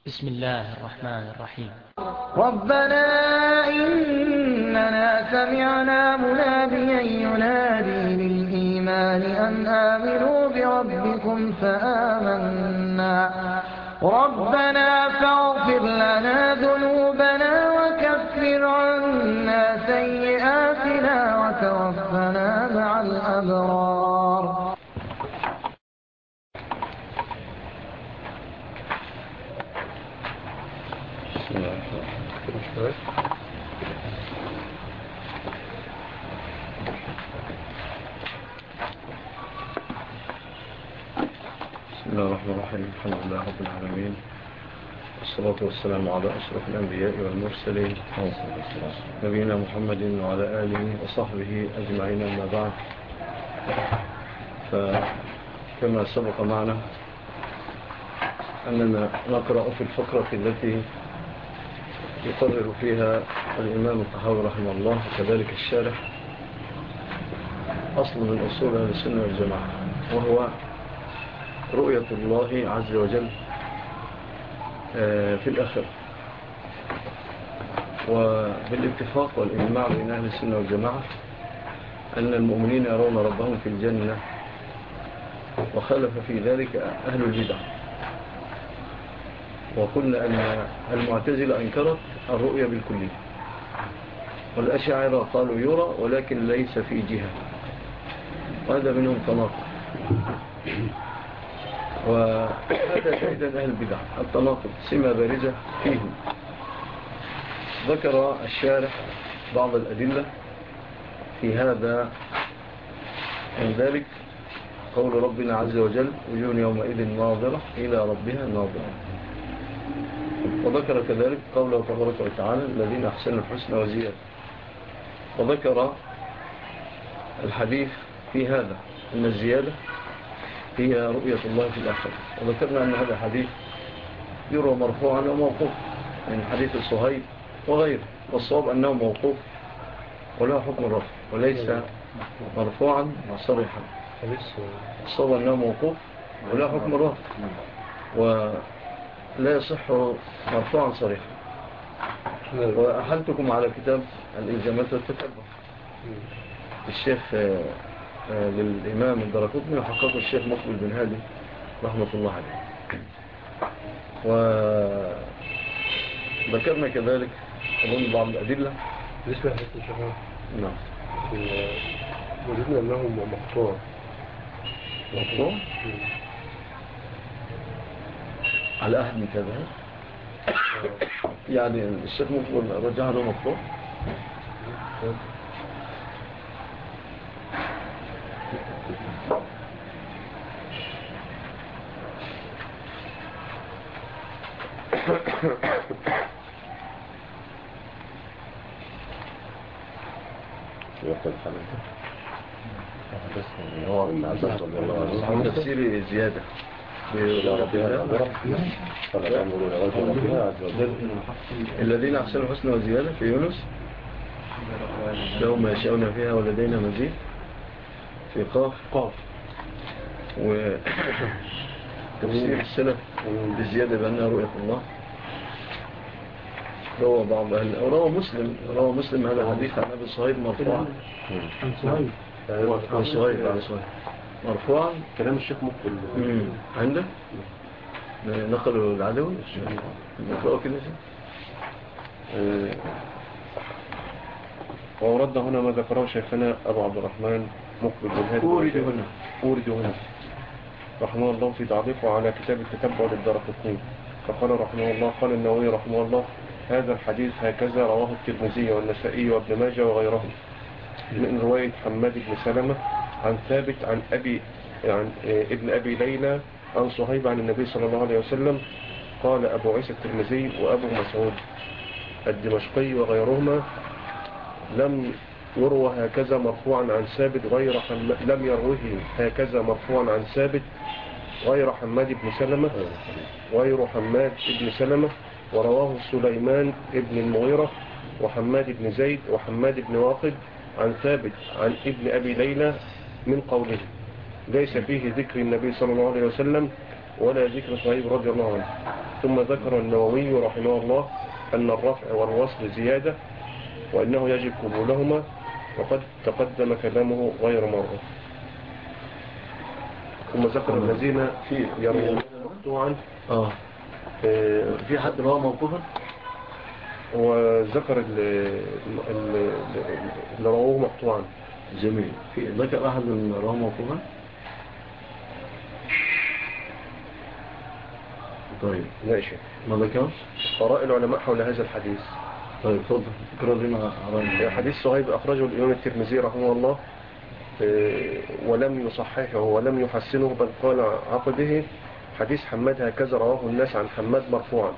بسم الله الرحمن الرحيم. ربنا إننا سمعنا مناديا ينادي للإيمان أن آمنوا بربكم فآمنا ربنا فاغفر لنا ذنوبنا وكفر عنا سيئاتنا وتوفنا مع الأبرار. بسم الله الرحمن الرحيم. الحمد لله رب العالمين، والصلاة والسلام على أشرف الأنبياء والمرسلين نبينا محمد وعلى آله وصحبه أجمعين. أما بعد، فكما سبق معنا أننا نقرأ في الفقرة التي يقرر فيها الإمام الطحاوي رحمه الله وكذلك الشارح أصل من أصول أهل السنة والجماعة، وهو رؤية الله عز وجل في الآخرة. وبالاتفاق والإجماع بين أهل السنة والجماعة أن المؤمنين يرون ربهم في الجنة، وخالف في ذلك أهل البدع. وقلنا أن المعتزلة أنكرت الرؤية بالكلية، والأشاعرة قالوا يرى ولكن ليس في جهة، وهذا منهم تناقض. وهذا أيضا أهل البدع، التناقض سمة بارزة فيهم. ذكر الشارح بعض الأدلة في هذا، من ذلك قول ربنا عز وجل وجوه يومئذ ناظرة إلى ربها ناظرة. وذكر كذلك قوله تبارك وتعالى الذين أحسنوا الحسنى وزيادة. وذكر الحديث في هذا أن الزيادة هي رؤية الله في الآخرة. وذكرنا أن هذا الحديث يروى مرفوعا وموقوف من حديث الصهيب وغيره، والصواب أنه موقوف وله حكم الرفع وليس مرفوعا صريحا. الصواب أنه موقوف وله حكم الرفع ولا يصح مرفوعا صريحا. وأحلتكم على كتاب الإلزامات والتتبع الشيخ للإمام الدرقطني وحققه الشيخ مقبل بن هادي رحمة الله عليه. وذكرنا كذلك أظن بعض الأدلة بالنسبة لحديث الشهر. نعم، وجدنا أنه مقطوع على أحد من كذا، يعني الشيخ مقبل رجع له مقطوع. هو ابن عباس رضي الله عنه عن تفسير زيادة الذين أحسنوا الحسنى وزيادة في يونس يوم يشاءون فيها ولدينا مزيد في قاف. وتفسير السلف بزيادة بأنها رؤية الله. روى بعض أهل روى مسلم هذا الحديث عن أبي صهيب مرفوعا عن صهيب مرفوعا. كلام الشيخ مقبل عندك نقلوا العدوي نقرأه كده. وورد هنا ما ذكره شيخنا أبو عبد الرحمن مقبل بن هادي أورد هنا رحمه الله في تعليقه على كتاب التتبع للدرقطني، فقال رحمه الله قال النووي رحمه الله هذا الحديث هكذا رواه الترمذي والنسائي وابن ماجه وغيرهم من رواية حماد بن سلمة عن ثابت عن ابن أبي ليلى عن صهيب عن النبي صلى الله عليه وسلم. قال أبو عيسى الترمذي وأبو مسعود الدمشقي وغيرهما لم يروى هكذا مرفوعا عن ثابت لم يروه هكذا مرفوعا عن ثابت غير حماد بن سلمة ورواه سليمان ابن المغيرة وحماد بن زيد وحماد بن واقد عن ثابت عن ابن أبي ليلى من قوله ليس فيه ذكر النبي صلى الله عليه وسلم ولا ذكر صهيب رضي الله عنه. ثم ذكر النووي رحمه الله أن الرفع والوصل زيادة وأنه يجب قبولهما، وقد تقدم كلامه غير مرة. ثم ذكر الذين يروون مقطوعا. في حد رواه موقوفا؟ وذكر اللي رووه مقطوعا. جميل. في ذكر أحد من رواه موقوفا؟ طيب ماشي. ما ذكرش آراء العلماء حول هذا الحديث. طيب تفضل اقرأ لنا آراء. حديث صهيب أخرجه الإمام الترمذي رحمه الله ولم يصححه ولم يحسنه، بل قال عقده حديث حماد هكذا رواه الناس عن حماد مرفوعا.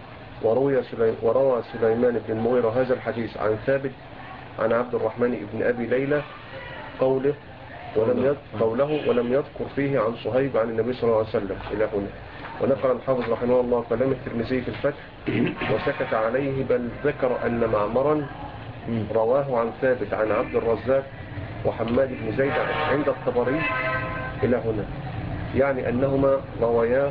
وروى سليمان بن المغيرة هذا الحديث عن ثابت عن عبد الرحمن بن أبي ليلى قوله ولم يذكر فيه عن صهيب عن النبي صلى الله عليه وسلم إلى هنا. ونقل الحافظ رحمه الله كلام الترمذي في الفتح وسكت عليه، بل ذكر أن معمرا رواه عن ثابت عن عبد الرزاق وحماد بن زيد عند الطبري إلى هنا، يعني أنهما روياه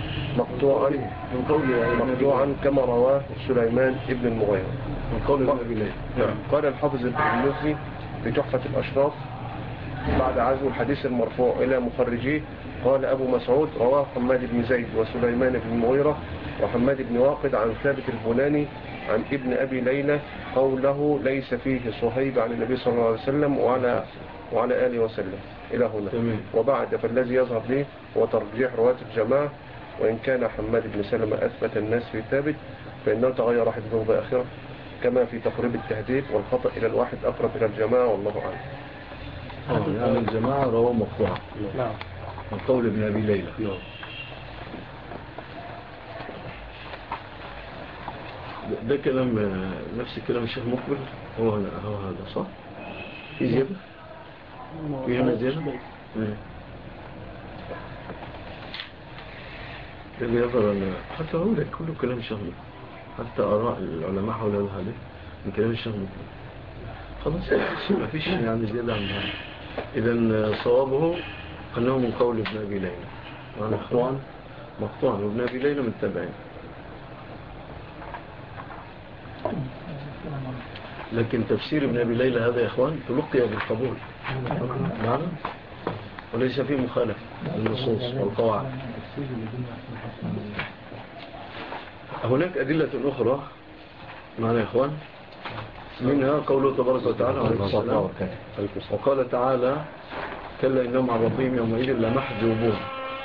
مقطوعا كما رواه سليمان ابن المغيرة من قول أبي ليلى. قال الحافظ المزي في تحفة الأشراف بعد عزو الحديث المرفوع إلى مخرجيه، قال أبو مسعود رواه حماد بن زيد وسليمان بن المغيرة وحماد بن واقد عن ثابت البناني عن ابن أبي ليلى قوله ليس فيه صهيب عن النبي صلى الله عليه وسلم وعلى آله وسلم إلى هنا. وبعد فالذي يظهر لي هو ترجيح رواة الجماعة، وإن كان حماد بن سلمة أثبت الناس في ثابت فإنه تغير حديثه بآخرة كما في تقريب التهذيب، والخطأ إلى الواحد أقرب إلى الجماعة والله أعلم. يعني الجماعة رواه مقطوعا. نعم. من قول ابن أبي ليلى. نعم. ده كلام نفس كلام الشيخ مقبل. هو هذا صح؟ في زيادة؟ في هنا زيادة؟ اللي يظهر أن حتى هو لك كله كلام الشيخ مقبل، حتى آراء العلماء حول هذا الحديث من كلام الشيخ مقبل. خلاص ما فيش يعني زيادة عن هذا. إذن صوابه أنه من قول ابن أبي ليلى مقطوعا، وابن أبي ليلى من تبعين. لكن تفسير ابن أبي ليلى هذا يا إخوان تلقي بالقبول معنا، وليس فيه مخالف للنصوص والقواعد. هناك أدلة أخرى معنا يا إخوان، منها قوله تبارك وتعالى عليه السلام وقال تعالى كلا إنهم عن ربهم يومئذ لمحجوبون.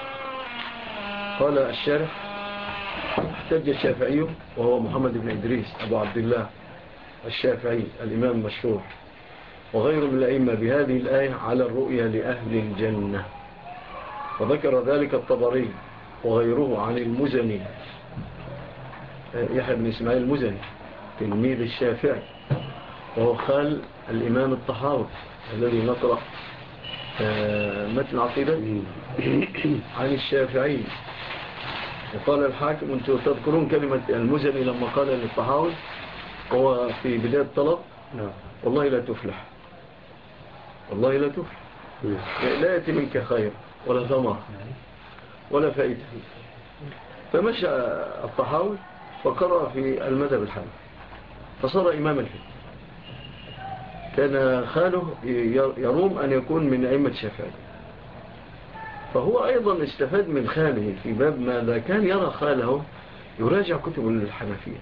قال الشارح احتج الشافعي وهو محمد بن إدريس أبو عبد الله الشافعي الإمام المشهور وغيره من الأئمة بهذه الآية على الرؤية لأهل الجنة، وذكر ذلك الطبري وغيره عن المزني يحيى بن إسماعيل المزني تلميذ الشافعي، وهو خال الإمام الطحاوي الذي نقرأ متن عقيدة عن الشافعي. وقال الحاكم أنتم تذكرون كلمة المزني لما قال للطحاوي هو في بداية الطلب والله لا تفلح، والله لا تفلح، لا يأتي منك خير ولا ثمر ولا فائدة. فمشى الطحاوي فقرأ في المذهب الحنفي فصار إماما فيه. كان خاله يروم أن يكون من أئمة الشافعي، فهو أيضا استفاد من خاله في باب ماذا كان يرى خاله يراجع كتب الحنفية،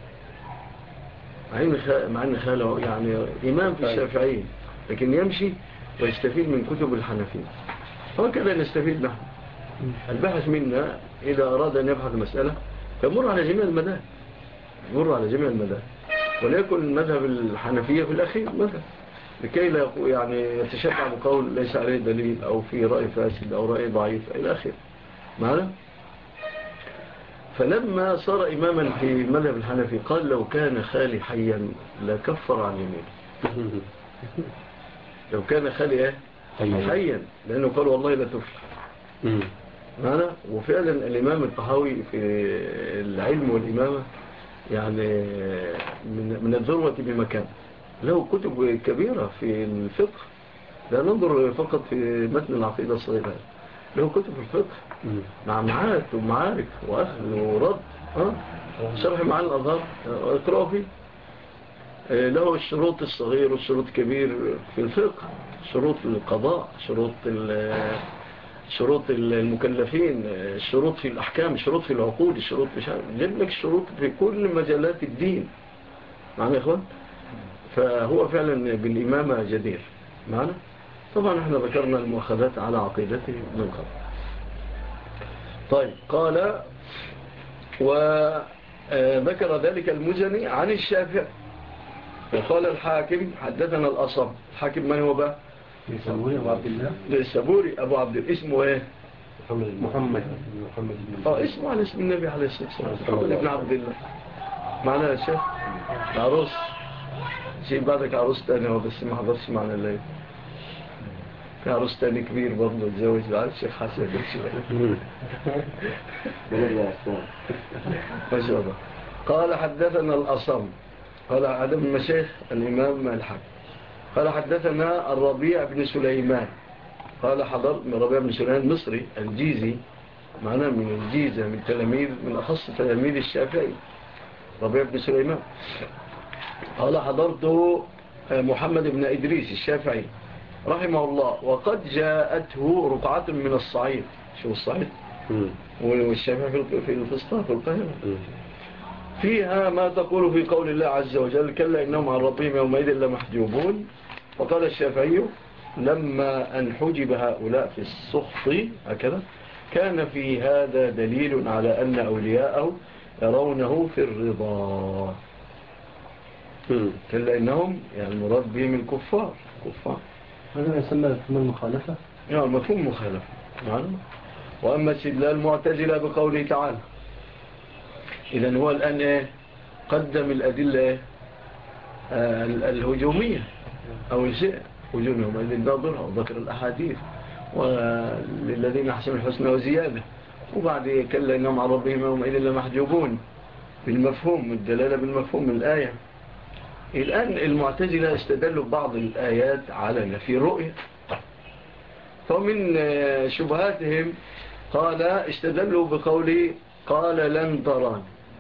مع أن خاله يعني إمام في الشافعية لكن يمشي ويستفيد من كتب الحنفية. وكذا نستفيد نحن. البحث منا إذا أراد أن يبحث مسألة فمر على جميع المذاهب، مر على جميع المذاهب، وليكن مذهب الحنفية في الأخير مذهب لكي لا يعني يتشبع بقول ليس عليه دليل أو في رأي فاسد أو رأي ضعيف إلى آخر معنا. فلما صار إماما في مذهب الحنفي قال لو كان خالي حيا لكفر عن يمينه. لو كان خالي حيا لأنه قال والله لا تفلح معنا. وفعلا الإمام الطحاوي في العلم والإمامة يعني من الذروة بمكان، له كتب كبيرة في الفقه، لا ننظر فقط في متن العقيدة الصغيرة، له كتب في الفقه مع معات ومعارك وأخذ ورد شرح معاني الأظهر اقرأوا فيه. له الشروط الصغير والشروط الكبير في الفقه، شروط القضاء، شروط المكلفين، الشروط في الأحكام، الشروط في العقود، الشروط جد لك الشروط في كل مجالات الدين. معنا يا إخوان؟ فهو فعلا بالإمامة جدير معنا. طبعا احنا ذكرنا المؤخذات على عقيدته من قبل. طيب قال وذكر ذلك المزني عن الشافعي. وقال الحاكم حدثنا الأصم. الحاكم من هو بقى؟ السبوري أبو عبد الله. السبوري أبو عبد الله. اسمه ايه؟ محمد. اسمه على اسم النبي عليه الصلاة والسلام، محمد بن عبد الله. معنا يا شيخ عروس شيء بعدك عروس تاني هو بس ما حضرش معنا الليل. في عروس تاني كبير برضه اتزوج بعد الشيخ حسن ما شاء الله. قال حدثنا الأصم. قال عدم المشايخ الإمام الحاكم. قال حدثنا الربيع بن سليمان. قال حضرت من ربيع بن سليمان مصري الجيزي، معنا من الجيزة، من تلاميذ، من أخص تلاميذ الشافعي ربيع بن سليمان. قال حضرت محمد بن إدريس الشافعي رحمه الله وقد جاءته رقعة من الصعيد. شو الصعيد؟ والشافعي في الفسطاط في القاهرة. فيها ما تقول في قول الله عز وجل كلا إنهم عن ربهم يومئذ لمحجوبون. وقال الشافعي لما أن حجب هؤلاء في السخط هكذا كان في هذا دليل على أن أولياءه يرونه في الرضا. كلا إنهم يعني المراد بهم الكفار. هذا يسمى مفهوم المخالفة. مفهوم مخالفة. وأما استدلال المعتزلة بقوله تعالى، إذن هو الآن قدم الأدلة الهجومية أو الشيء هجومهم الذين نظرها وذكر الأحاديث وللذين أحسن الحسنى وزيادة، وبعد كلا إنهم عن ربهم يومئذ لمحجوبون بالمفهوم، الدلالة بالمفهوم من الآية. الآن المعتزلة استدلوا بعض الآيات على نفي الرؤية. فمن شبهاتهم قال استدلوا بقوله قال لن تران.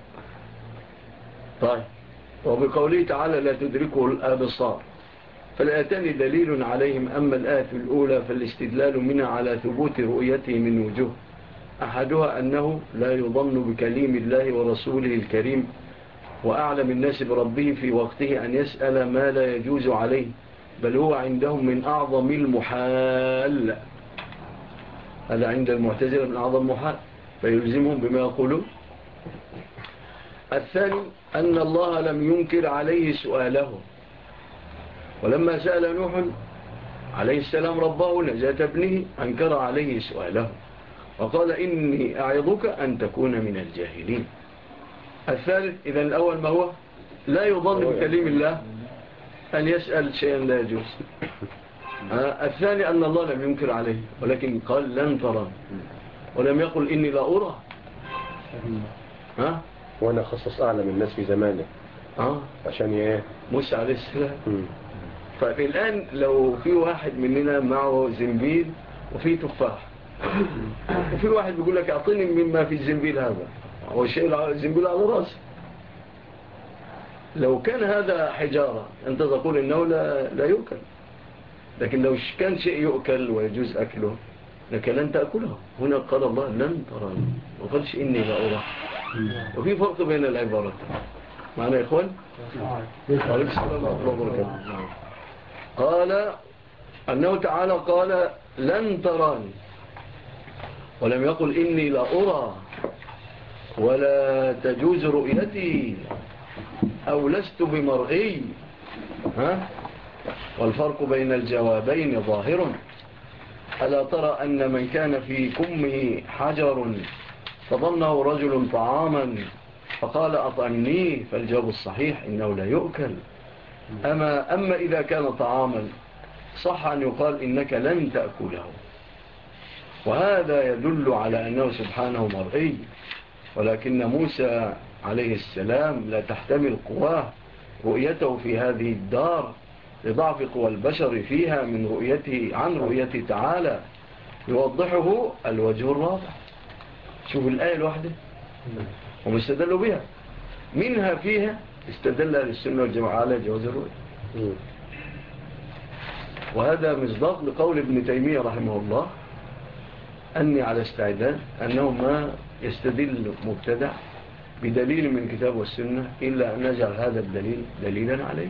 طيب وبقوله تعالى لا تدركه الأبصار. فالآتان دليل عليهم. أما الآية الأولى فالاستدلال منها على ثبوت رؤيته من وجوه. أحدها أنه لا يظن بكليم الله ورسوله الكريم وأعلم الناس بربه في وقته أن يسأل ما لا يجوز عليه، بل هو عندهم من أعظم المحال. هذا عند المعتزلة من أعظم المحال فيلزمهم بما يقولون. الثاني أن الله لم ينكر عليه سؤاله، ولما سأل نوح عليه السلام ربه نجاة ابنه أنكر عليه سؤاله وقال إني أعظك أن تكون من الجاهلين. الثالث إذن الأول ما هو لا يظن بكليم الله أن يسأل شيئا لا يجوز. الثاني أن الله لم ينكر عليه ولكن قال لن ترى ولم يقل إني لا أرى. وأنا خصص أعلم الناس في زمانه عشان إيه موسى عليه السلام. فالآن لو في واحد مننا معه زنبيل وفي تفاح وفي واحد بيقول لك أعطيني مما في الزنبيل هذا، هو شيء الزنبيل على رأسه. لو كان هذا حجارة أنت تقول إنه لا يؤكل، لكن لو كان شيء يؤكل ويجوز أكله لك لن تأكله. هنا قال الله لن تراني وقالش إني لا أرى. وفي فرق بين العبارات. معنا يا إخوان؟ عليك السلام ورحمة الله وبركاته. قال أنه تعالى قال لن تراني ولم يقل إني لا أرى ولا تجوز رؤيتي أو لست بمرئي. والفرق بين الجوابين ظاهر. ألا ترى أن من كان في كمه حجر فظنه رجل طعاما فقال أطعمنيه، فالجواب الصحيح إنه لا يؤكل. أما إذا كان طعاما صح أن يقال إنك لن تأكله. وهذا يدل على أنه سبحانه مرئي، ولكن موسى عليه السلام لا تحتمل قواه رؤيته في هذه الدار لضعف قوى البشر فيها من رؤيته عن رؤيته تعالى. يوضحه الوجه الرابع. شوف الآية الواحدة هم استدلوا بها. منها فيها استدل أهل السنة والجماعة على جواز الرؤية، وهذا مصداق لقول ابن تيمية رحمه الله أني على استعداد أنه ما يستدل مبتدع بدليل من كتاب والسنة إلا أن نجعل هذا الدليل دليلا عليه.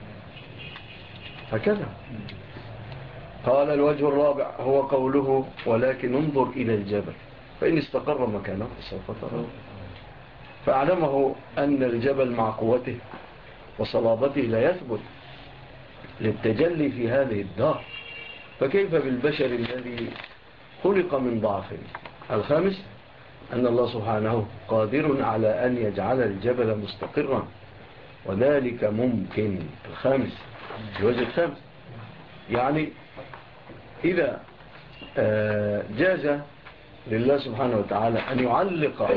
هكذا قال. الوجه الرابع هو قوله ولكن انظر إلى الجبل فإن استقر مكانه فسوف تراه. فأعلمه أن الجبل مع قوته وصلابته لا يثبت للتجلي في هذه الدار، فكيف بالبشر الذي خلق من ضعف. الخامس أن الله سبحانه قادر على أن يجعل الجبل مستقرا، وذلك ممكن. الخامس الوجه الخامس يعني إذا جاز لله سبحانه وتعالى أن يعلق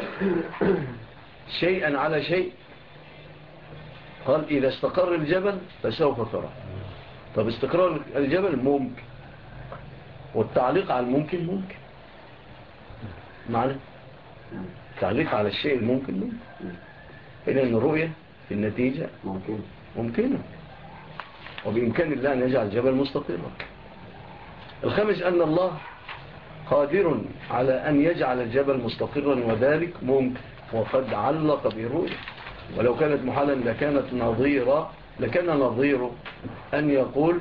شيئا على شيء، قال إذا استقر الجبل فسوف ترى. طب استقرار الجبل ممكن، والتعليق على الممكن ممكن. معنى التعليق على الشيء الممكن ممكن، إذن الرؤية في النتيجة ممكنة، وبإمكان الله أن يجعل الجبل مستقرا. الخامس أن الله قادر على أن يجعل الجبل مستقرا، وذلك ممكن، وقد علق بالرؤية. ولو كانت محالا لكان نظير أن يقول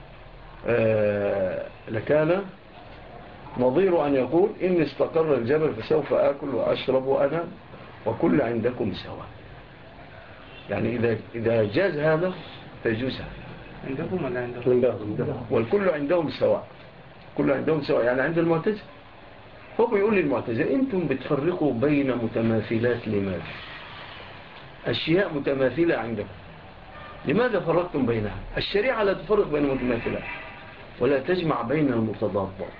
إن استقر الجبل فسوف آكل وأشرب وأنام وكل عندكم سواء. يعني إذا جاز هذا فيجوز هذا. عندكم ولا عندهم؟ والكل عندهم سواء، كل عندهم سواء يعني عند المعتزلة. هو بيقول للمعتزلة أنتم بتفرقوا بين متماثلات لماذا؟ أشياء متماثلة عندكم، لماذا فرقتم بينها؟ الشريعة لا تفرق بين المتماثلات ولا تجمع بين المتضادات،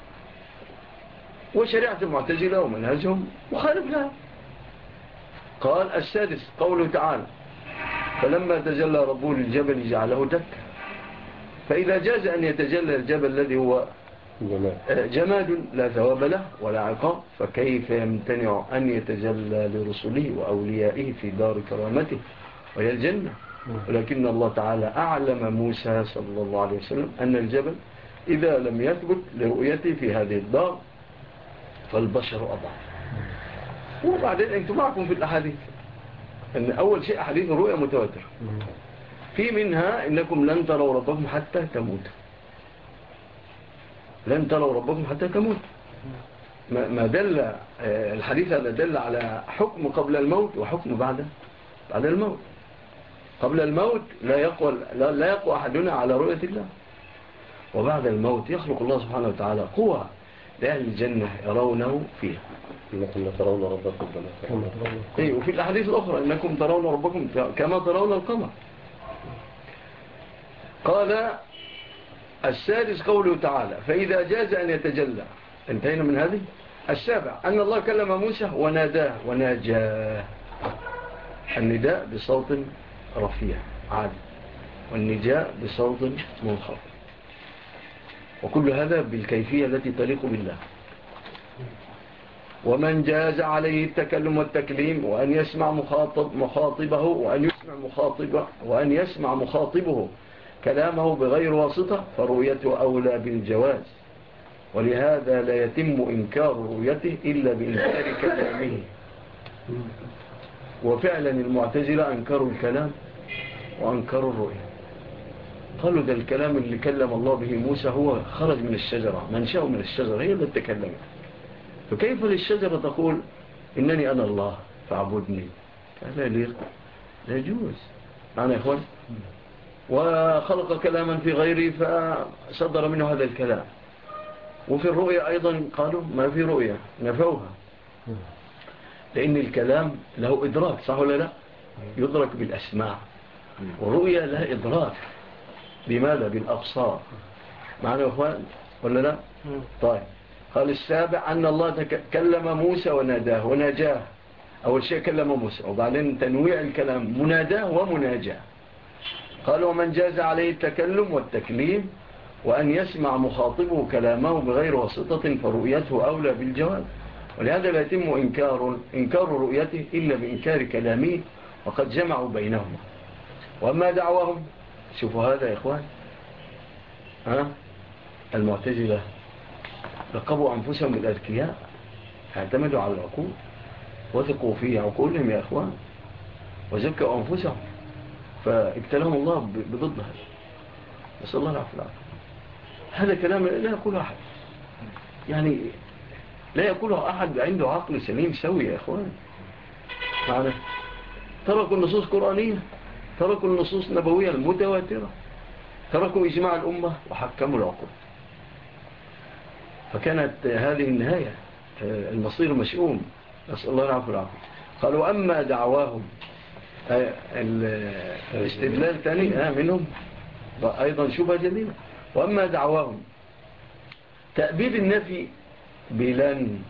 وشريعة المعتزلة ومنهجهم مخالف لها. قال. السادس قوله تعالى فلما تجلى ربه للجبل جعله دكا. فإذا جاز أن يتجلى الجبل الذي هو جماد لا ثواب له ولا عقاب، فكيف يمتنع أن يتجلى لرسله وأوليائه في دار كرامته وهي الجنة؟ ولكن الله تعالى أعلم موسى صلى الله عليه وسلم أن الجبل إذا لم يثبت لرؤيته في هذه الدار فالبشر أضعف. وبعدين أنتم معكم في الأحاديث أن أول شيء أحاديث الرؤية متواتر، في منها إنكم لن تروا ربكم حتى تموتوا، لن تروا ربكم حتى تموتوا. ما دل الحديث هذا دل على حكم قبل الموت وحكم بعد الموت. قبل الموت لا يقوى أحدنا على رؤية الله، وبعد الموت يخلق الله سبحانه وتعالى قوة لأهل الجنة يرونه فيها. إنكم ترون ربكم كما ترون. وفي الأحاديث الأخرى إنكم ترون ربكم كما ترون القمر. قال. السادس قوله تعالى فإذا جاز أن يتجلى. انتهينا من هذه. السابع أن الله كلم موسى وناداه وناجاه. النداء بصوت رفيع عالي، والنجاء بصوت منخفض، وكل هذا بالكيفية التي تليق بالله. ومن جاز عليه التكلم والتكليم وأن يسمع مخاطبه وأن يسمع مخاطبه كلامه بغير واسطة فرؤيته أولى بالجواز، ولهذا لا يتم إنكار رؤيته إلا بإنكار كلامه. وفعلا المعتزلة أنكروا الكلام وأنكروا الرؤية، قالوا ده الكلام اللي كلم الله به موسى هو خرج من الشجرة، منشأه من الشجرة، هي اللي تكلمت، فكيف للشجرة تقول إنني أنا الله فاعبدني؟ لا يجوز. معنا يا إخوان. وخلق كلاما في غيره فصدر منه هذا الكلام. وفي الرؤية أيضا قالوا ما في رؤية، نفوها، لأن الكلام له إدراك، صح ولا لا؟ يدرك بالأسماع، والرؤية لها إدراك بماذا؟ بالأبصار. معنا يا إخوان ولا لا؟ طيب. قال. السابع أن الله كلم موسى وناجاه. أول شيء كلم موسى، وبعدين تنويع الكلام مناداه ومناجاه. قال. ومن جاز عليه التكلم والتكليم وأن يسمع مخاطبه كلامه بغير واسطة فرؤيته أولى بالجواز، ولهذا لا يتم إنكار رؤيته إلا بإنكار كلامه، وقد جمعوا بينهما. وأما دعواهم، شوفوا هذا يا إخوان، المعتزلة لقبوا أنفسهم بالأذكياء، اعتمدوا على العقول، وثقوا في عقولهم يا إخوان، وزكوا أنفسهم، فابتلاهم الله بضد هذا. نسأل الله العافية. هذا كلام لا يقوله أحد، يعني لا يقوله أحد عنده عقل سليم سوي يا إخوان. معنا تركوا النصوص القرآنية، تركوا النصوص النبوية المتواترة، تركوا إجماع الأمة وحكموا العقول، فكانت هذه النهاية، المصير مشؤوم. نسأل الله العافية والعافية. قالوا أما دعواهم، الاستدلال ثاني منهم أيضا شبه جديدة. وأما دعواهم تأبيد النفي بلن،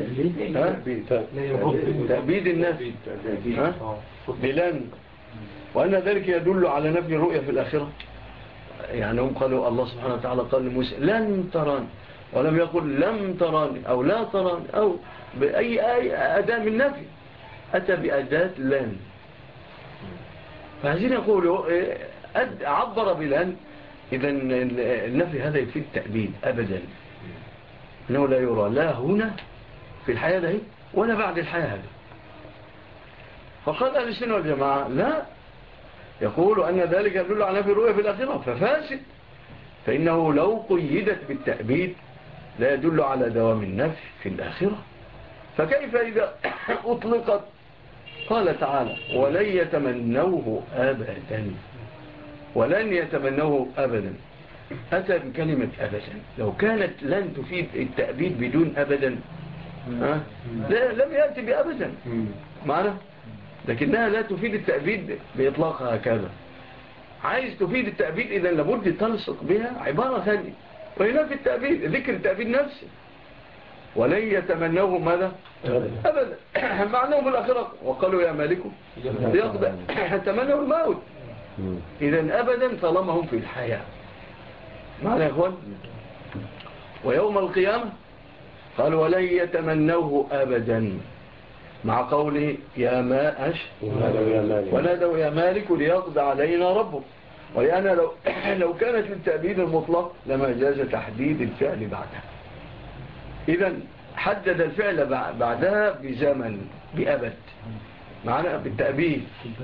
تأبيد النفي بلن، وأن ذلك يدل على نفي الرؤية في الآخرة. يعني هم قالوا الله سبحانه وتعالى قال لموسى لن تران، ولم يقل لم تران أو لا تران أو بأي أداة من نفي، أتى بأداة لن. فعايزين يقولوا عبر بلن، إذن النفي هذا يفيد التأبيد أبدا، أنه لا يرى لا هنا في الحياة ده ولا بعد الحياة هذه. فقال أهل السنة والجماعة لا، يقول أن ذلك يدل على نفي الرؤية في الآخرة ففاسد، فإنه لو قيدت بالتأبيد لا يدل على دوام النفي في الآخرة، فكيف إذا أطلقت؟ قال تعالى ولن يتمنوه أبدا، ولن يتمنوه أبدا، أتى بكلمة أبدا. لو كانت لن تفيد التأبيد بدون أبدا لم يأتي بأبدا معنا، لكنها لا تفيد التأبيد بإطلاقها هكذا. عايز تفيد التأبيد إذن لابد تلصق بها عبارة ثانية، وهنا في التأبيد ذكر التأبيد نفسه، ولن يتمنوه ماذا أبدا معناه في الآخرة، وقالوا يا مالك ليقضى تمنوا الموت. إذن أبدا طالما هم في الحياة معنا يا إخوان. ويوم القيامة قالوا ولن يتمنوه أبدا، مع قوله يا ماء ونادوا يا مالك ليقضى علينا ربه. ولأن لو كانت للتأبيد المطلق لما جاز تحديد الفعل بعدها، إذن حدد الفعل بعدها بزمن بأبد معنا بالتأبيد.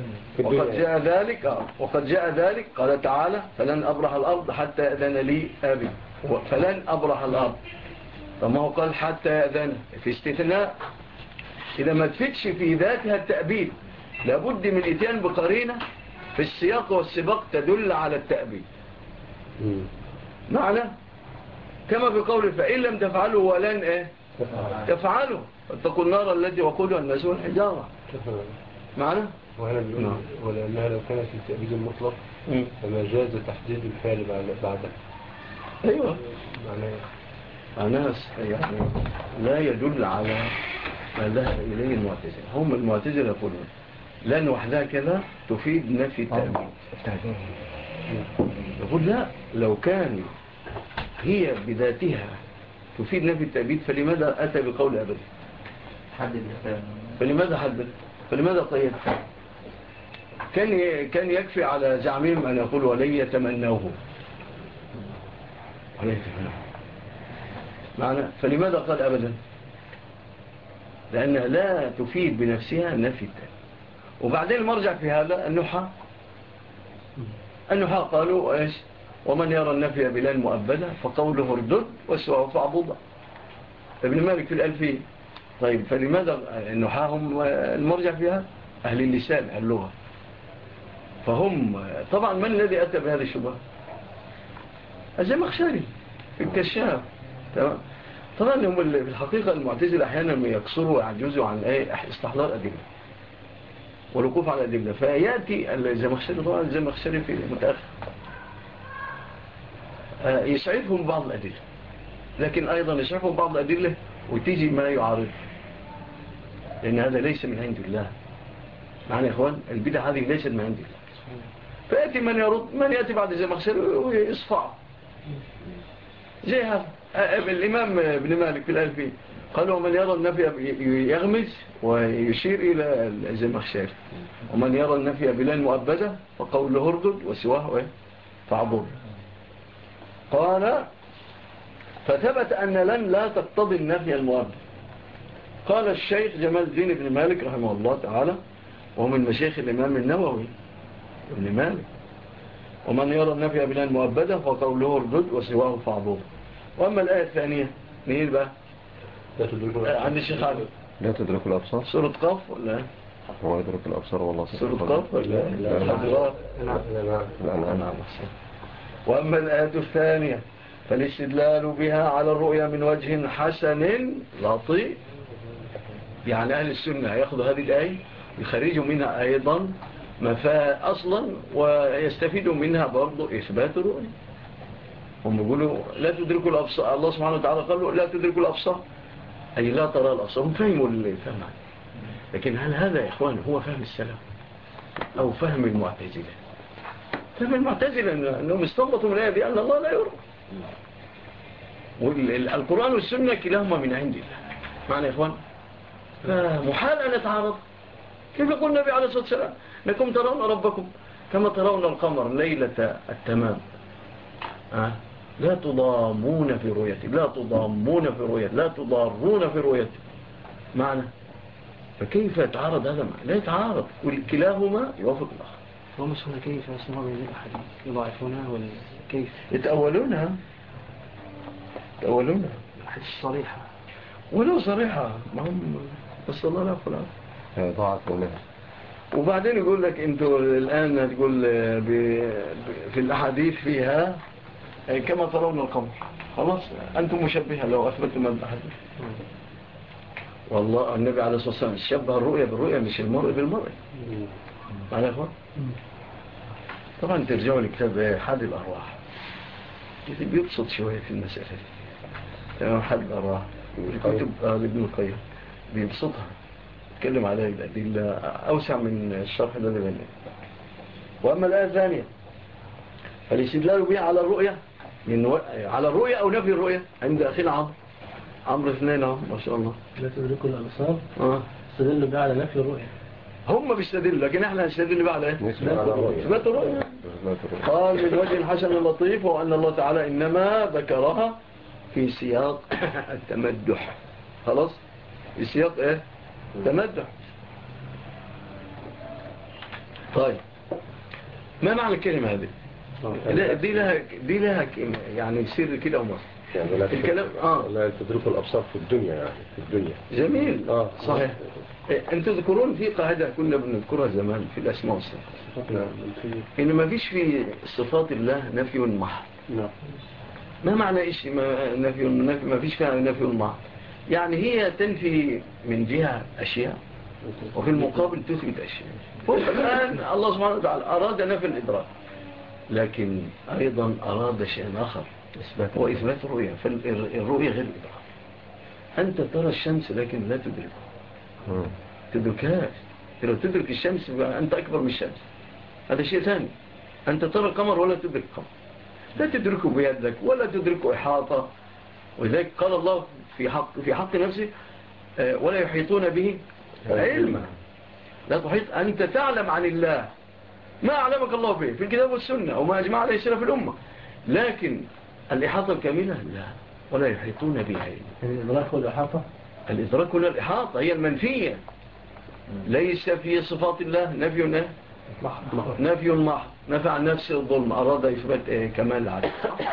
وقد جاء ذلك قال تعالى فلن أبرح الأرض حتى يأذن لي أبي، فلن أبرح الأرض، فما هو قال حتى يأذن في استثناء. إذا ما تفتش في ذاتها التأبيد لابد من إتيان بقرينة في السياق والسباق تدل على التأبيد معنى، كما في قول فإن لم تفعلوا ولن تفعلوا فاتقوا النار التي وقودها الناس والحجارة معنى. ولأنها لو كانت التأبيد المطلق فما جاز تحديد الفعل بعدها. أيوة معناها يعني لا يدل على ما ذهب إليه المعتزلة. هم المعتزلة يقولون لأن وحدها كذا تفيد نفي التأبيد. يقول لا، لو كان هي بذاتها تفيد نفي التأبيد فلماذا أتى بقول أبدا؟ فلماذا حدد؟ فلماذا قيد؟ كان يكفي على زعمهم أن يقول ولن يتمنوه معنى. فلماذا قال أبدا؟ لأنها لا تفيد بنفسها نفي التأبيد. وبعدين المرجع في هذا النحاة قالوا إيش؟ ومن يرى النفي بلا مؤبدة فقوله ردد والسواء فعبوضة. ابن مالك في الألفية. طيب فلماذا النحاة هم المرجع فيها؟ أهل اللسان أهل اللغة. فهم طبعا من الذي أتى بهذه الشبهة؟ الزمخشري في الكشاف. تمام. طبعا هم في الحقيقة المعتزلة أحيانا يكسروا ويعجزوا عن استحضار أدلة والوقوف على الأدلة، فيأتي الزمخشري طبعا الزمخشري في متأخر يسعفهم بعض الأدلة، لكن أيضا يسعفهم بعض الأدلة وتيجي ما يعارض، لأن هذا ليس من عند الله. معنى يا إخوان البدع هذه ليست من عند الله، فيأتي من يرد، من يأتي بعد الزمخشري ويصفع زي هذا الإمام ابن مالك في الألفية قالوا ومن يرى النفي يغمز ويشير إلى الزمخشري، ومن يرى النفي بلا مؤبدة فقوله اردد وسواه فاعبد. قال فثبت أن لن لا تقتضي النفي المؤبد. قال الشيخ جمال الدين بن مالك رحمه الله تعالى، ومن مشايخ الإمام النووي ابن مالك، ومن يرى النفي بلا مؤبدة فقوله اردد وسواه فاعبد. وأما الآية الثانية مين بقى؟ عند الشيخ علي لا تدرك الأبصار سورة قاف ولا هو يدرك الأبصار والله سورة قاف ولا الحجرات؟ نعم. وأما الآية الثانية فالاستدلال بها على الرؤيا من وجه حسن لطيف. يعني أهل السنة يأخذوا هذه الآية يخرجوا منها أيضا مفاء أصلا ويستفيدوا منها برضو إثبات الرؤيا. هم يقولوا لا تدركوا الأبصار، الله سبحانه وتعالى قالوا لا تدركوا الأبصار أي لا ترى الأبصار. هم فهموا الفهم، لكن هل هذا يا إخوان هو فهم السلف أو فهم المعتزلة؟ فهم المعتزلة أنهم استنبطوا من الآية بأن الله لا يرى. والقرآن والسنة كلاهما من عند الله. معنى يا إخوان فمحال أن يتعارض. كيف يقول النبي عليه الصلاة والسلام لكم ترون ربكم كما ترون القمر ليلة التمام لا تضامون في رؤيته، لا تضامون في رؤيته، لا تضارون في رؤيته. معنى فكيف يتعارض هذا؟ لا يتعارض، وكلاهما يوافق الآخر. هم مش هنا كيف يسمعوا من الأحاديث يضاعفونها ولا كيف يتأولونها الحديث صريحة ولو صريحة ما هم بس الله لا يقول ضاعفونها. وبعدين يقول لك انتوا الآن تقول في الأحاديث فيها كما ترون القمر، خلاص أنتم مشبهة لو أثبتوا من الأحاديث. والله النبي عليه الصلاة والسلام شبه الرؤية بالرؤية مش المرء بالمرء. معنى يا أخوان طبعا ترجعوا لكتاب حد الأرواح بيبسط شوية في المسألة دي. تمام حد الأرواح الكتب ابن القيم بيبسطها يتكلم عليها الأدلة أوسع من الشرح الذي بينه. وأما الآية الثانية فالاستدلال بها على الرؤية على الرؤية أو نفي الرؤية عند أخينا عمرو اثنين ما شاء الله لا تدركوا الأبصار استدلوا بها على نفي الرؤية. هم بيستدلوا لكن احنا نستدل بقى على ايه؟ اثبات الرؤية. قال من وجه الحسن اللطيف وأن الله تعالى إنما ذكرها في سياق التمدح. خلاص في سياق ايه؟ تمدح. طيب ما معنى الكلمة هذه؟ دي لها يعني سر كده ومصر يعني الكلام لا تدركوا الأبصار في الدنيا، يعني في الدنيا. جميل صحيح. انتوا تذكرون في قاعدة كنا بنذكرها زمان في الأسماء والصفات إن ما فيش في صفات الله نفي محض. ما معنى إيش نفي ما فيش فيها نفي محض؟ يعني هي تنفي من جهة أشياء وفي المقابل تثبت أشياء. الآن الله سبحانه وتعالى أراد نفي الإدراك لكن أيضا أراد شيء آخر هو إثبات الرؤية. فالرؤية غير الإدراك. أنت ترى الشمس لكن لا تدركها، تدركهاش. لو تدرك الشمس أنت أكبر من الشمس، هذا شيء ثاني. أنت ترى القمر ولا تدرك القمر، لا تدركه بيدك ولا تدركه إحاطة. ولذلك قال الله في حق نفسه ولا يحيطون به علما. لا تحيط، أنت تعلم عن الله ما أعلمك الله به في الكتاب والسنة وما أجمع عليه سلف الأمة، لكن الإحاطة الكاملة لا، ولا يحيطون به علما. الإدراك والإحاطة، الإدراك والإحاطة هي المنفية. ليس في صفات الله نفي محض. نفى عن نفسه الظلم، أراد إثبات كمال العدل.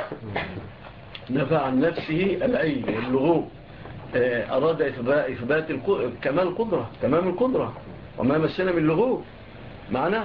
نفى عن نفسه العين واللغوب، أراد إثبات كمال القدرة، تمام القدرة وما مسنا من لغوب. معناه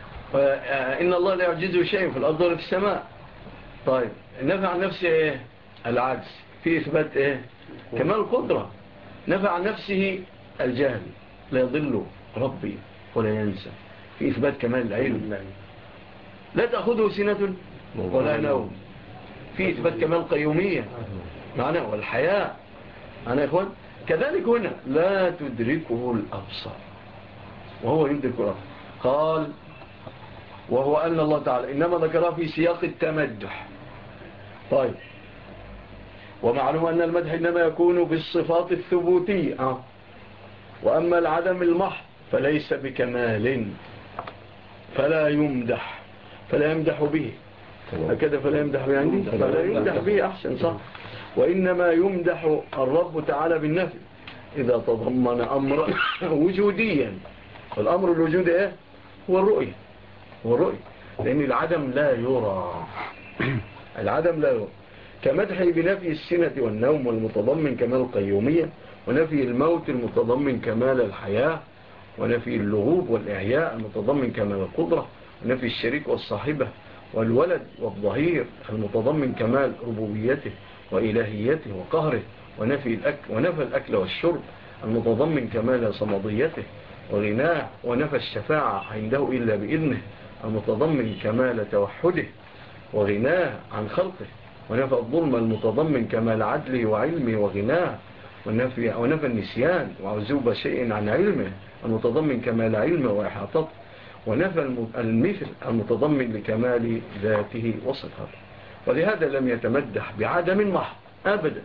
إن الله لا يعجزه شيء في الأرض ولا في السماء. طيب نفى عن نفسه العجز في إثبات كمال القدرة. نفى عن نفسه الجهل، لا يضل ربي ولا ينسى في إثبات كمال العلم. لا تأخذه سنة ولا نوم في إثبات كمال القيومية معنى والحياة. أنا يا إخوان كذلك هنا لا تدركه الأبصار وهو يدرك الأبصار. قال وهو أن الله تعالى إنما ذكرها في سياق التمدح. طيب ومعلوم أن المدح إنما يكون بالصفات الثبوتية وأما العدم المحض فليس بكمال فلا يمدح به هكذا فلا يمدح به عندي فلا يمدح به أحسن صح. وإنما يمدح الرب تعالى بالنفي إذا تضمن أمرا وجوديا. والأمر الوجودي إيه؟ هو الرؤية لأن العدم لا يرى العدم لا يرى كمدحه بنفي السنة والنوم والمتضمن كمال القيومية ونفي الموت المتضمن كمال الحياة ونفي اللغوب والإعياء المتضمن كمال القدرة ونفي الشريك والصاحبة والولد والظهير المتضمن كمال ربوبيته وإلهيته وقهره ونفي الأكل والشرب المتضمن كمال صمديته وغناه ونفى الشفاعة عنده إلا بإذنه المتضمن كمال توحده وغناه عن خلقه ونفى الظلم المتضمن كمال عدله وعلمه وغناه ونفى النسيان وعزوب شيء عن علمه المتضمن كمال علمه وإحاطته ونفى المثل المتضمن لكمال ذاته وصفاته. ولهذا لم يتمدح بعدم محض أبدا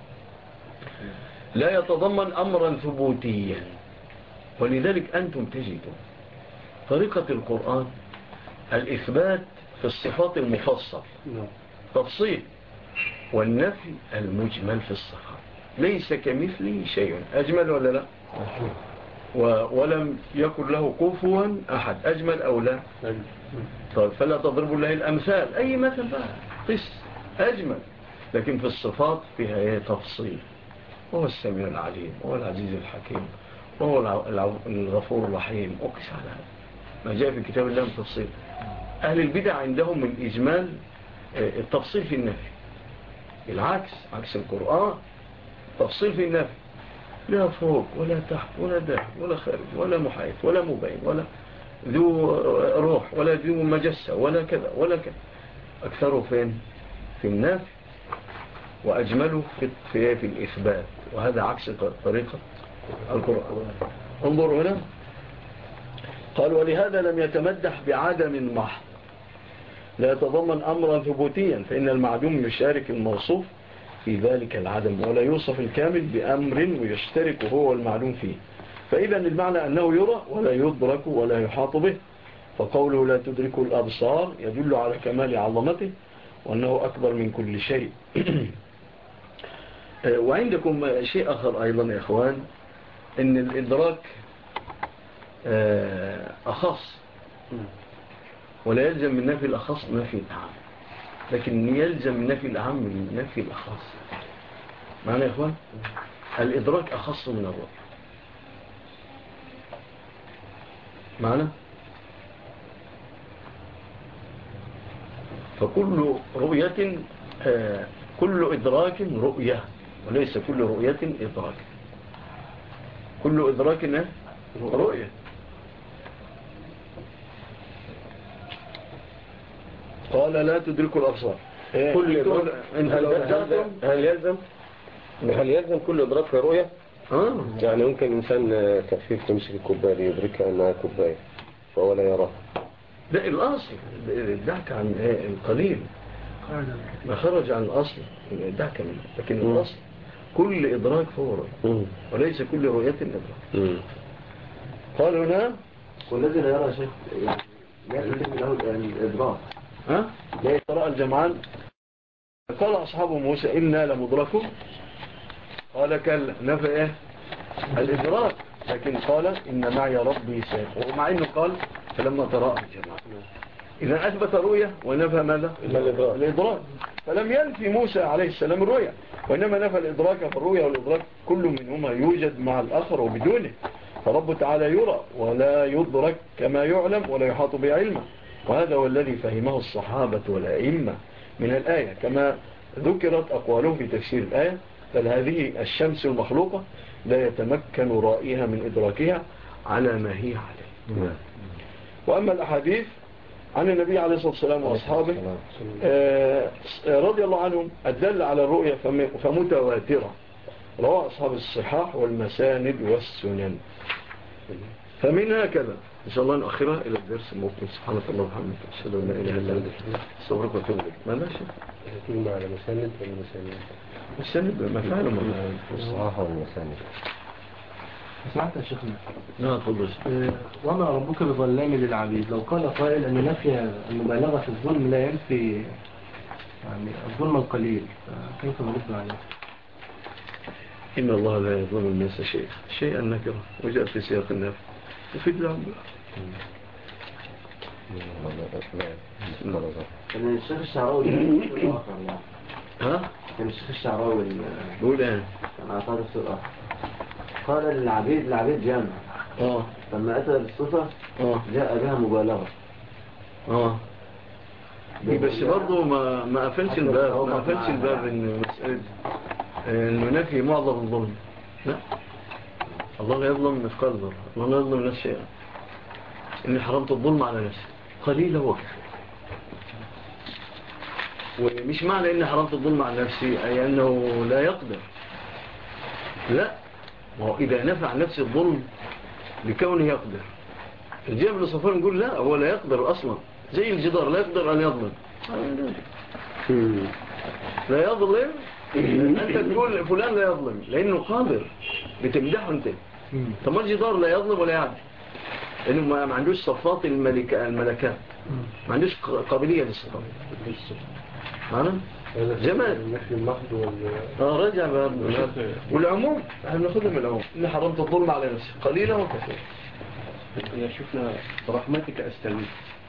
لا يتضمن أمرا ثبوتيا. ولذلك أنتم تجدون طريقة القرآن الإثبات في الصفات المفصل تفصيل والنفي المجمل في الصفات ليس كمثله شيء أجمل ولا لا ولم يكن له كفوا أحد أجمل أو لا طيب فلا تضربوا له الأمثال أي مثل بقى قس أجمل لكن في الصفات فيها تفصيل وهو السميع العليم وهو العزيز الحكيم وهو الغفور الرحيم أقس على هذا ما جاء في كتاب الله من تفصيل. أهل البدع عندهم من إجمال التفصيل في النفي العكس عكس القرآن تفصيل في النفي لا فوق ولا تحت ولا داخل ولا خارج ولا محايد ولا مبين ولا ذو روح ولا ذو مجسة ولا كذا ولا كذا أكثره فين في النفي وأجمله في الإثبات وهذا عكس طريقة القرآن. انظر هنا قال ولهذا لم يتمدح بعدم محض لا يتضمن أمرا ثبوتيا فإن المعدوم يشارك الموصوف في ذلك العدم ولا يوصف الكامل بأمر ويشترك هو المعلوم فيه. فإذا المعنى أنه يرى ولا يدرك ولا يحاط به فقوله لا تدرك الأبصار يدل على كمال عظمته وأنه أكبر من كل شيء. وعندكم شيء آخر أيضا يا إخوان أن الإدراك أخص ولا يلزم من نفي الأخص نفي الأعم لكن يلزم من نفي الأعم من نفي الأخص. معنى يا إخوان الإدراك أخص من الرؤية معنى فكل رؤية كل إدراك رؤية وليس كل رؤية إدراك كل إدراك رؤية. قال لا تدرك الأبصار هل يلزم كل إدراك رؤية؟ يعني ممكن إنسان كفيف يمسك الكوباية يدركها أنها كوباية فهو لا يراها. ده الأصل الدعك عن القليل ما خرج عن الأصل الدعك منه لكن الأصل كل إدراك فهو رؤية وليس كل رؤية إدراك. قال هنا والذي لا يرى شيء لا يتم له الإدراك لا يترى الجمعان. قال أصحاب موسى إنا لمدركون قال كلا نفى إيه الإدراك لكن قال إن معي ربي سيقول ومع إنه قال فلما ترى الجمعان إذا أثبت رؤية ونفى ماذا الإدراك فلم ينفي موسى عليه السلام الرؤية وإنما نفى الإدراك فالرؤية والإدراك كل منهما يوجد مع الآخر وبدونه فرب تعالى يرى ولا يدرك كما يعلم ولا يحاط بعلمه وهذا هو الذي فهمه الصحابة والأئمة من الآية كما ذكرت أقوالهم في تفسير الآية بل هذه الشمس المخلوقة لا يتمكن رائها من إدراكها على ما هي عليه. وأما الأحاديث عن النبي عليه الصلاة والسلام وأصحابه رضي الله عنهم الدل على الرؤية فمتواترة رواه أصحاب الصحاح والمساند والسنن فمنها كذا إن شاء الله نؤخرها إلى الدرس المقبل. سبحانك اللهم وبحمدك أشهد أن لا إله إلا أنت أستغفرك وأتوب إليك. ما ماشي تيجي على مسند ولا مسند؟ ما فعله الصراحة والمسند. سمعت يا شيخنا؟ لا تفضل. وما ربك بظلام للعبيد. لو قال قائل أن نفي المبالغة في الظلم لا ينفي يعني الظلم القليل، كيف نرد عليه؟ إن الله لا يظلم الناس شيئا نكرة وجاء في سياق النفي تفيد العبد. كان الشيخ الشعراوي ها؟ كان الشيخ الشعراوي بقول ايه؟ كان أعطاه السؤال قال العبيد جامع لما أتى بالصفة جاء بها مبالغة. بس برضه ما قفلش الباب إن مسألة إنه نفي معظم الظلم. لا، الله لا يظلم مثقال ذرة، الله لا يظلم الناس شيئا. إني حرمت الظلم على نفسي قليلا وكثيرا. ومش معنى إني حرمت الظلم على نفسي أي أنه لا يقدر. لا، وإذا نفع عن نفسه الظلم لكونه يقدر. الجهة بن صفوان يقول لا، هو لا يقدر أصلا، زي الجدار لا يقدر أن يظلم. لا يظلم. أنت تقول فلان لا يظلم لأنه قادر، بتمدحه أنت. طب ما الجدار لا يظلم ولا يعدل لأنه ما عندوش صفات الملكات، ما عندوش قابلية للصفات. معنا جمال نفي المحض رجع والعموم احنا بناخدها من العموم. إن حرمت الظلم على نفسي قليلا وكثيرا. يا شفنا برحمتك أستغيث.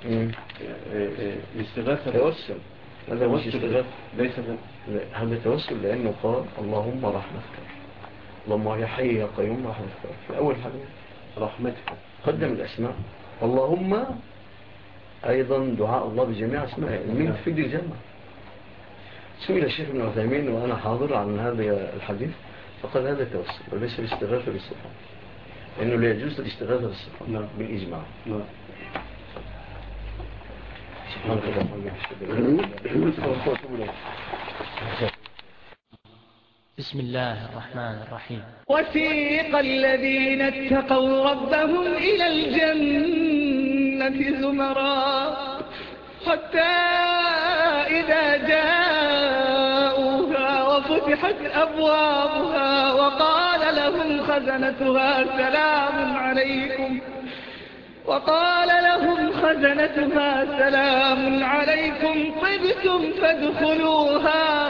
الاستغاثة توسل. هذا مش استغاثة، ليس هذا توسل لأنه قال اللهم رحمتك، اللهم يا حي يا قيوم رحمتك. في أول حاجة رحمتك قدم الأسماء. اللهم أيضا دعاء الله بجميع أسمائه من تفيد الجنة. سئل الشيخ ابن عثيمين وأنا حاضر عن هذا الحديث فقال هذا توسل وليس الاستغاثة بالصفات، لأنه لا يجوز الاستغاثة بالصفات بالإجماع. سبحانك اللهم وبحمدك. بسم الله الرحمن الرحيم. وسيق الذين اتقوا ربهم إلى الجنة زمرا حتى إذا جاءوها وفتحت أبوابها وقال لهم خزنتها سلام عليكم طبتم فادخلوها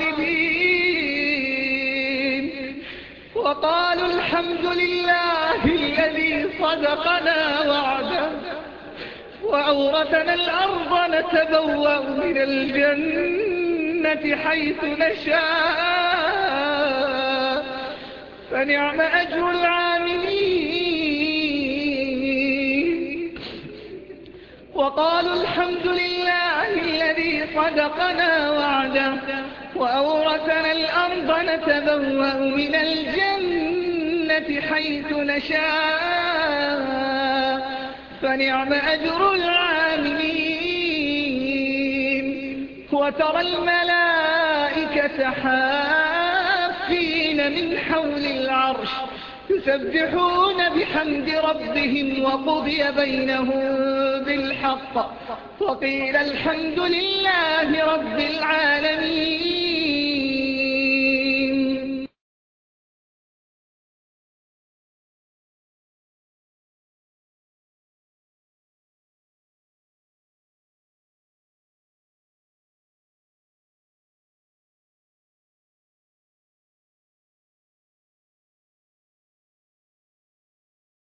خالدين وقالوا الحمد لله الذي صدقنا وعده وأورثنا الأرض نتبوأ من الجنة حيث نشاء فنعم أجر العاملين. وقالوا الحمد لله الذي صدقنا وعده وأورثنا الأرض نتبوأ من الجنة حيث نشاء فنعم أجر العاملين. وترى الملائكة حافين من حول العرش يسبحون بحمد ربهم وقضي بينهم بالحق وقيل الحمد لله رب العالمين.